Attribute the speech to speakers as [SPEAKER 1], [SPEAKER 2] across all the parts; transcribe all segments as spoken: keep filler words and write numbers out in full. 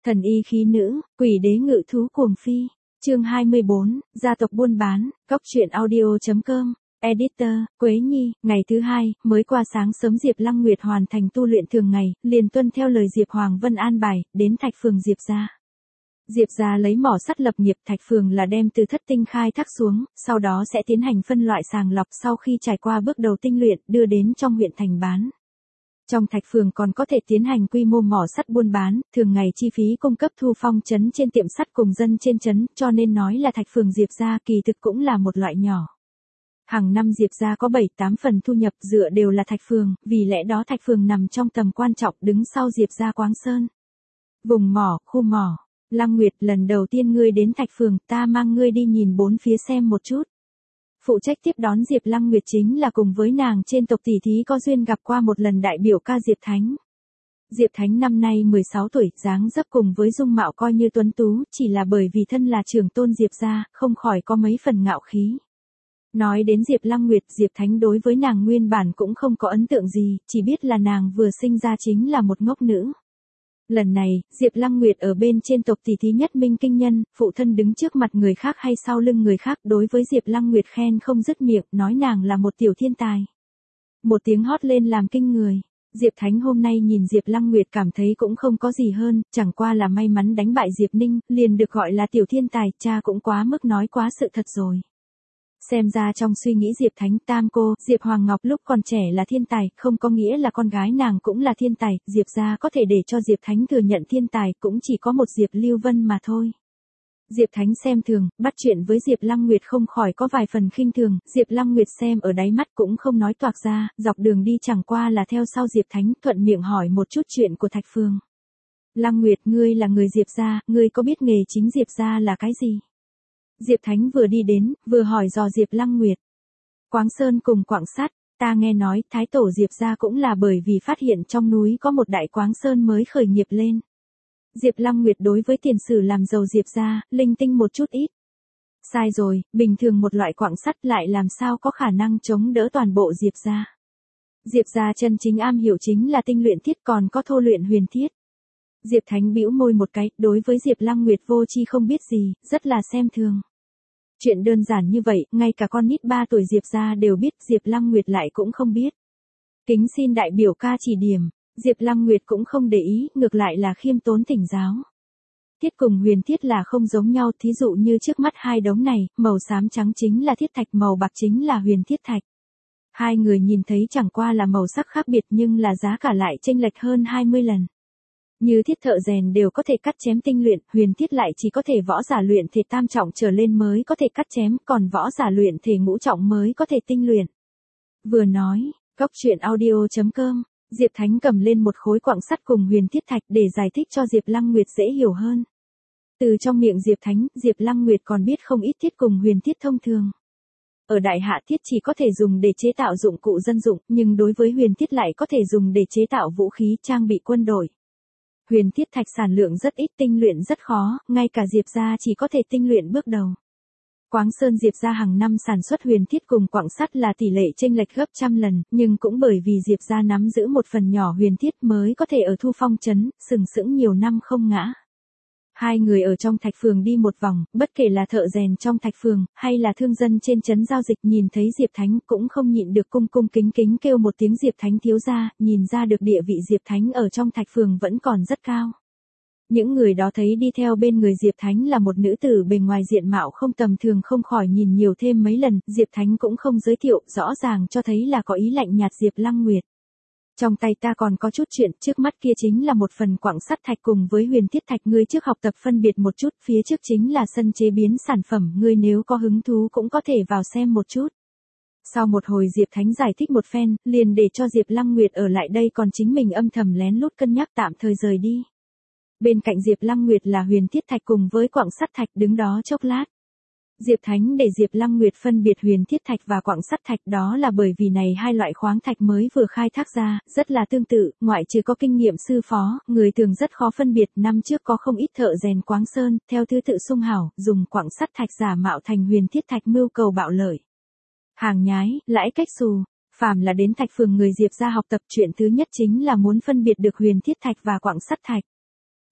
[SPEAKER 1] Thần y khí nữ, quỷ đế ngự thú cuồng phi. Chương hai mươi bốn, gia tộc buôn bán, góc truyện audio.com. Editor, Quế Nhi, ngày thứ hai, mới qua sáng sớm Diệp Lăng Nguyệt hoàn thành tu luyện thường ngày, liền tuân theo lời Diệp Hoàng Vân an bài, đến Thạch Phường Diệp gia. Diệp gia lấy mỏ sắt lập nghiệp, Thạch Phường là đem từ thất tinh khai thác xuống, sau đó sẽ tiến hành phân loại sàng lọc sau khi trải qua bước đầu tinh luyện, đưa đến trong huyện thành bán. Trong Thạch Phường còn có thể tiến hành quy mô mỏ sắt buôn bán, thường ngày chi phí cung cấp thu phong trấn trên tiệm sắt cùng dân trên trấn, cho nên nói là Thạch Phường Diệp gia kỳ thực cũng là một loại nhỏ. Hàng năm Diệp gia có bảy tám phần thu nhập dựa đều là Thạch Phường, vì lẽ đó Thạch Phường nằm trong tầm quan trọng đứng sau Diệp gia Quáng Sơn. Vùng mỏ, khu mỏ. Lăng Nguyệt, lần đầu tiên ngươi đến Thạch Phường, ta mang ngươi đi nhìn bốn phía xem một chút. Phụ trách tiếp đón Diệp Lăng Nguyệt chính là cùng với nàng trên tộc tỷ thí có duyên gặp qua một lần đại biểu ca Diệp Thánh. Diệp Thánh năm nay mười sáu tuổi, dáng dấp cùng với dung mạo coi như tuấn tú, chỉ là bởi vì thân là trưởng tôn Diệp gia, không khỏi có mấy phần ngạo khí. Nói đến Diệp Lăng Nguyệt, Diệp Thánh đối với nàng nguyên bản cũng không có ấn tượng gì, chỉ biết là nàng vừa sinh ra chính là một ngốc nữ. Lần này, Diệp Lăng Nguyệt ở bên trên tộc tỷ thí nhất minh kinh nhân, phụ thân đứng trước mặt người khác hay sau lưng người khác, đối với Diệp Lăng Nguyệt khen không dứt miệng, nói nàng là một tiểu thiên tài. Một tiếng hót lên làm kinh người. Diệp Thánh hôm nay nhìn Diệp Lăng Nguyệt cảm thấy cũng không có gì hơn, chẳng qua là may mắn đánh bại Diệp Ninh, liền được gọi là tiểu thiên tài, cha cũng quá mức nói quá sự thật rồi. Xem ra trong suy nghĩ Diệp Thánh tam cô, Diệp Hoàng Ngọc lúc còn trẻ là thiên tài, không có nghĩa là con gái nàng cũng là thiên tài, Diệp gia có thể để cho Diệp Thánh thừa nhận thiên tài cũng chỉ có một Diệp Lưu Vân mà thôi. Diệp Thánh xem thường, bắt chuyện với Diệp Lăng Nguyệt không khỏi có vài phần khinh thường, Diệp Lăng Nguyệt xem ở đáy mắt cũng không nói toạc ra, dọc đường đi chẳng qua là theo sau Diệp Thánh thuận miệng hỏi một chút chuyện của Thạch Phường. Lăng Nguyệt, ngươi là người Diệp gia, ngươi có biết nghề chính Diệp gia là cái gì? Diệp Thánh vừa đi đến, vừa hỏi dò Diệp Lăng Nguyệt. Quáng Sơn cùng quặng sắt, ta nghe nói Thái tổ Diệp gia cũng là bởi vì phát hiện trong núi có một đại quáng sơn mới khởi nghiệp lên. Diệp Lăng Nguyệt đối với tiền sử làm giàu Diệp gia, linh tinh một chút ít. Sai rồi, bình thường một loại quặng sắt lại làm sao có khả năng chống đỡ toàn bộ Diệp gia. Diệp gia chân chính am hiểu chính là tinh luyện thiết còn có thô luyện huyền thiết. Diệp Thánh bĩu môi một cái, đối với Diệp Lăng Nguyệt vô tri không biết gì, rất là xem thường. Chuyện đơn giản như vậy, ngay cả con nít ba tuổi Diệp gia đều biết, Diệp Lăng Nguyệt lại cũng không biết. Kính xin đại biểu ca chỉ điểm, Diệp Lăng Nguyệt cũng không để ý, ngược lại là khiêm tốn thỉnh giáo. Thiết cùng huyền thiết là không giống nhau, thí dụ như trước mắt hai đống này, màu xám trắng chính là thiết thạch, màu bạc chính là huyền thiết thạch. Hai người nhìn thấy chẳng qua là màu sắc khác biệt nhưng là giá cả lại chênh lệch hơn hai mươi lần. Như thiết thợ rèn đều có thể cắt chém tinh luyện, huyền thiết lại chỉ có thể võ giả luyện thể tam trọng trở lên mới có thể cắt chém, còn võ giả luyện thể ngũ trọng mới có thể tinh luyện. Vừa nói, góc truyện audio.com, Diệp Thánh cầm lên một khối quặng sắt cùng huyền thiết thạch để giải thích cho Diệp Lăng Nguyệt dễ hiểu hơn. Từ trong miệng Diệp Thánh, Diệp Lăng Nguyệt còn biết không ít thiết cùng huyền thiết thông thường. Ở đại hạ thiết chỉ có thể dùng để chế tạo dụng cụ dân dụng, nhưng đối với huyền thiết lại có thể dùng để chế tạo vũ khí, trang bị quân đội. Huyền thiết thạch sản lượng rất ít, tinh luyện rất khó, ngay cả Diệp gia chỉ có thể tinh luyện bước đầu. Quáng Sơn Diệp gia hàng năm sản xuất huyền thiết cùng quặng sắt là tỷ lệ chênh lệch gấp trăm lần, nhưng cũng bởi vì Diệp gia nắm giữ một phần nhỏ huyền thiết mới có thể ở thu phong trấn, sừng sững nhiều năm không ngã. Hai người ở trong Thạch Phường đi một vòng, bất kể là thợ rèn trong Thạch Phường, hay là thương dân trên trấn giao dịch nhìn thấy Diệp Thánh cũng không nhịn được cung cung kính kính kêu một tiếng Diệp Thánh thiếu gia, nhìn ra được địa vị Diệp Thánh ở trong Thạch Phường vẫn còn rất cao. Những người đó thấy đi theo bên người Diệp Thánh là một nữ tử bề ngoài diện mạo không tầm thường không khỏi nhìn nhiều thêm mấy lần, Diệp Thánh cũng không giới thiệu, rõ ràng cho thấy là có ý lạnh nhạt Diệp Lăng Nguyệt. Trong tay ta còn có chút chuyện, trước mắt kia chính là một phần quặng sắt thạch cùng với huyền thiết thạch, ngươi trước học tập phân biệt một chút, phía trước chính là sân chế biến sản phẩm, ngươi nếu có hứng thú cũng có thể vào xem một chút. Sau một hồi Diệp Thánh giải thích một phen, liền để cho Diệp Lăng Nguyệt ở lại đây còn chính mình âm thầm lén lút cân nhắc tạm thời rời đi. Bên cạnh Diệp Lăng Nguyệt là huyền thiết thạch cùng với quặng sắt thạch đứng đó chốc lát. Diệp Thánh để Diệp Lăng Nguyệt phân biệt huyền thiết thạch và quặng sắt thạch, đó là bởi vì này hai loại khoáng thạch mới vừa khai thác ra, rất là tương tự, ngoại trừ có kinh nghiệm sư phó, người thường rất khó phân biệt, năm trước có không ít thợ rèn Quáng Sơn, theo thứ tự sung hảo, dùng quặng sắt thạch giả mạo thành huyền thiết thạch mưu cầu bạo lợi. Hàng nhái, lãi cách xù, phàm là đến Thạch Phường người Diệp gia học tập chuyện thứ nhất chính là muốn phân biệt được huyền thiết thạch và quặng sắt thạch.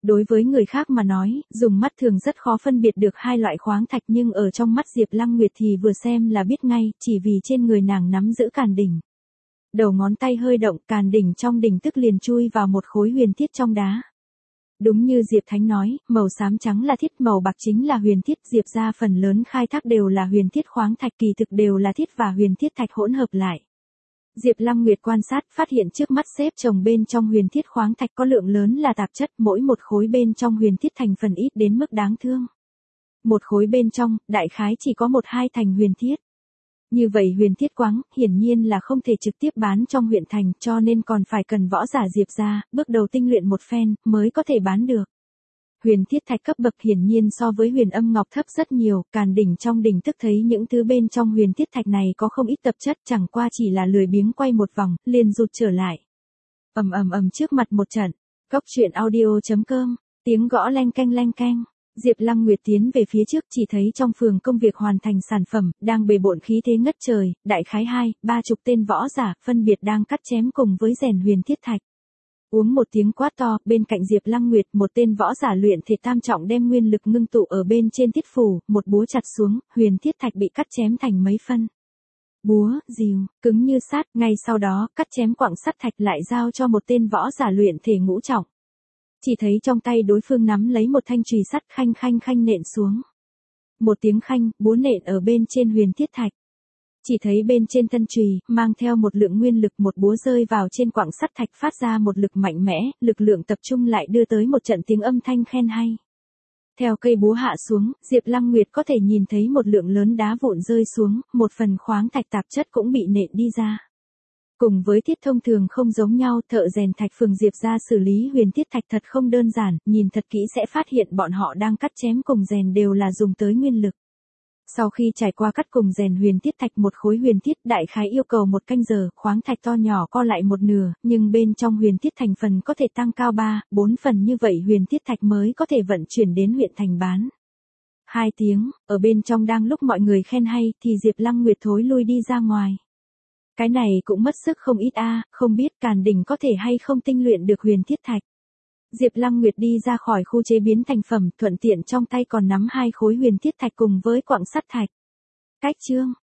[SPEAKER 1] Đối với người khác mà nói, dùng mắt thường rất khó phân biệt được hai loại khoáng thạch nhưng ở trong mắt Diệp Lăng Nguyệt thì vừa xem là biết ngay, chỉ vì trên người nàng nắm giữ càn đỉnh. Đầu ngón tay hơi động, càn đỉnh trong đỉnh tức liền chui vào một khối huyền thiết trong đá. Đúng như Diệp Thánh nói, màu xám trắng là thiết, màu bạc chính là huyền thiết, Diệp gia phần lớn khai thác đều là huyền thiết khoáng thạch, kỳ thực đều là thiết và huyền thiết thạch hỗn hợp lại. Diệp Lăng Nguyệt quan sát, phát hiện trước mắt xếp chồng bên trong huyền thiết khoáng thạch có lượng lớn là tạp chất, mỗi một khối bên trong huyền thiết thành phần ít đến mức đáng thương. Một khối bên trong, đại khái chỉ có một hai thành huyền thiết. Như vậy huyền thiết quáng, hiển nhiên là không thể trực tiếp bán trong huyện thành, cho nên còn phải cần võ giả Diệp gia, bước đầu tinh luyện một phen, mới có thể bán được. Huyền thiết thạch cấp bậc hiển nhiên so với huyền âm ngọc thấp rất nhiều, càn đỉnh trong đỉnh tức thấy những thứ bên trong huyền thiết thạch này có không ít tập chất, chẳng qua chỉ là lười biếng quay một vòng, liền rụt trở lại. Ầm ầm ầm trước mặt một trận. Cốc truyện audio chấm com, tiếng gõ leng keng leng keng. Diệp Lăng Nguyệt tiến về phía trước, chỉ thấy trong phường công việc hoàn thành sản phẩm, đang bề bộn khí thế ngất trời, đại khái hai, ba chục tên võ giả, phân biệt đang cắt chém cùng với rèn huyền thiết thạch. Uống một tiếng quát to, bên cạnh Diệp Lăng Nguyệt, một tên võ giả luyện thể tam trọng đem nguyên lực ngưng tụ ở bên trên thiết phủ, một búa chặt xuống, huyền thiết thạch bị cắt chém thành mấy phân. Búa, rìu, cứng như sắt, ngay sau đó, cắt chém quặng sắt thạch lại giao cho một tên võ giả luyện thể ngũ trọng. Chỉ thấy trong tay đối phương nắm lấy một thanh chùy sắt, khanh khanh khanh nện xuống. Một tiếng khanh, búa nện ở bên trên huyền thiết thạch. Chỉ thấy bên trên thân chùy, mang theo một lượng nguyên lực, một búa rơi vào trên quặng sắt thạch phát ra một lực mạnh mẽ, lực lượng tập trung lại đưa tới một trận tiếng âm thanh khen hay. Theo cây búa hạ xuống, Diệp Lăng Nguyệt có thể nhìn thấy một lượng lớn đá vụn rơi xuống, một phần khoáng thạch tạp chất cũng bị nện đi ra. Cùng với thiết thông thường không giống nhau, thợ rèn thạch phường Diệp gia xử lý huyền thiết thạch thật không đơn giản, nhìn thật kỹ sẽ phát hiện bọn họ đang cắt chém cùng rèn đều là dùng tới nguyên lực. Sau khi trải qua cắt cùng rèn huyền thiết thạch một khối huyền thiết đại khái yêu cầu một canh giờ, khoáng thạch to nhỏ co lại một nửa, nhưng bên trong huyền thiết thành phần có thể tăng cao ba, bốn phần như vậy huyền thiết thạch mới có thể vận chuyển đến huyện thành bán. Hai tiếng, ở bên trong đang lúc mọi người khen hay, thì Diệp Lăng Nguyệt thối lui đi ra ngoài. Cái này cũng mất sức không ít a, không biết càn đỉnh có thể hay không tinh luyện được huyền thiết thạch. Diệp Lăng Nguyệt đi ra khỏi khu chế biến thành phẩm, thuận tiện trong tay còn nắm hai khối huyền thiết thạch cùng với quặng sắt thạch. Cách chương